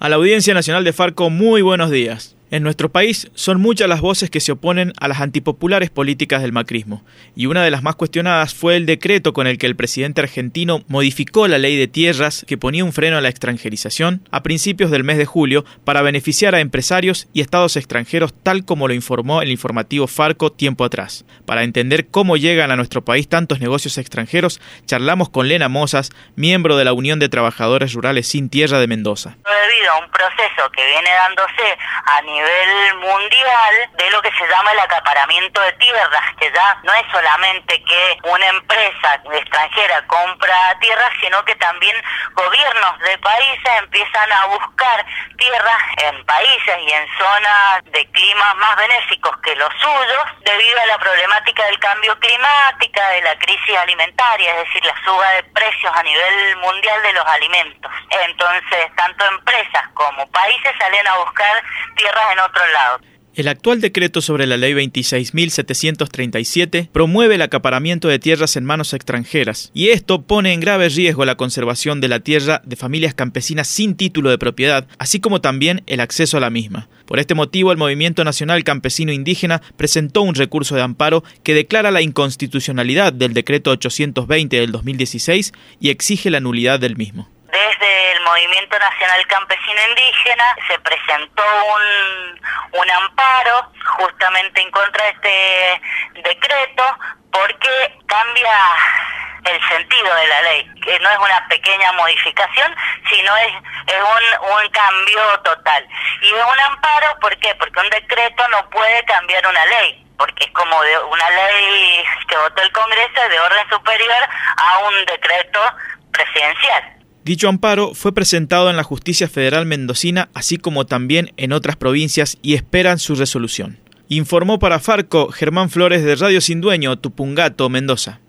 A la Audiencia Nacional de Farco, muy buenos días. En nuestro país son muchas las voces que se oponen a las antipopulares políticas del macrismo, y una de las más cuestionadas fue el decreto con el que el presidente argentino modificó la ley de tierras que ponía un freno a la extranjerización a principios del mes de julio para beneficiar a empresarios y estados extranjeros, tal como lo informó el informativo Farco tiempo atrás. Para entender cómo llegan a nuestro país tantos negocios extranjeros, charlamos con Lena Mozas, miembro de la Unión de Trabajadores Rurales Sin Tierra de Mendoza. Debido a un proceso que viene dándose a nivel mundial de lo que se llama el acaparamiento de tierras, que ya no es solamente que una empresa extranjera compra tierras, sino que también gobiernos de países empiezan a buscar tierras en países y en zonas de climas más benéficos que los suyos, debido a la problemática del cambio climático, de la crisis alimentaria, es decir, la suba de precios a nivel mundial de los alimentos. Entonces, tanto empresas como países salen a buscar tierras en otro lado. El actual decreto sobre la Ley 26.737 promueve el acaparamiento de tierras en manos extranjeras, y esto pone en grave riesgo la conservación de la tierra de familias campesinas sin título de propiedad, así como también el acceso a la misma. Por este motivo, el Movimiento Nacional Campesino Indígena presentó un recurso de amparo que declara la inconstitucionalidad del decreto 820 del 2016 y exige la nulidad del mismo. Desde el Movimiento Nacional Campesino Indígena se presentó un amparo justamente en contra de este decreto porque cambia el sentido de la ley, que no es una pequeña modificación, sino es un cambio total. Y es un amparo, ¿por qué? Porque un decreto no puede cambiar una ley, porque es como de una ley que votó el Congreso de orden superior a un decreto presidencial. Dicho amparo fue presentado en la Justicia Federal Mendocina, así como también en otras provincias, y esperan su resolución. Informó para Farco Germán Flores de Radio Sin Dueño, Tupungato, Mendoza.